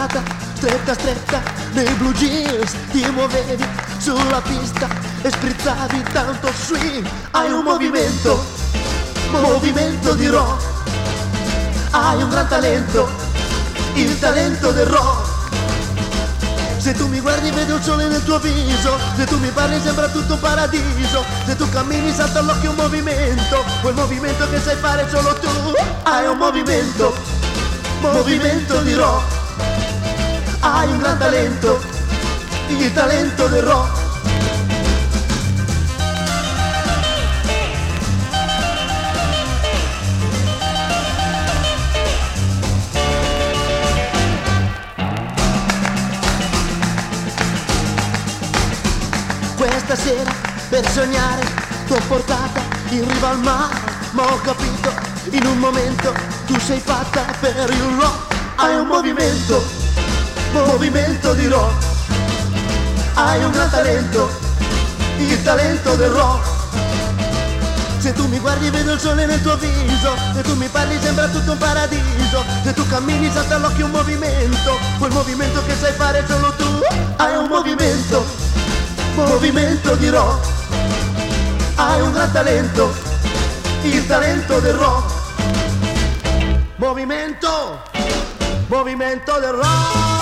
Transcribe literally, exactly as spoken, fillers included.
portata, stretta stretta, nei blue jeans ti muovevi sulla pista e sprizzavi tanto swing. Hai un movimento, movimento di rock, hai un gran talento, il talento del rock. Se tu mi guardi vedo il sole nel tuo viso, se tu mi parli sembra tutto un paradiso, se tu cammini salta all'occhio un movimento, quel movimento che sai fare solo tu. Hai un movimento, movimento di rock, hai un gran talento, il talento del rock. Questa sera per sognare t'ho portata in riva al mare, ma ho capito in un momento tu sei fatta per il rock. Hai un movimento, movimento di rock, hai un gran talento, il talento del rock. Se tu mi guardi vedo il sole nel tuo viso, se tu mi parli sembra tutto un paradiso, se tu cammini salta all'occhio un movimento, quel movimento che sai fare solo tu. Hai un movimento, movimento di rock, hai un gran talento, il talento del rock. Movimento, movimento del rock.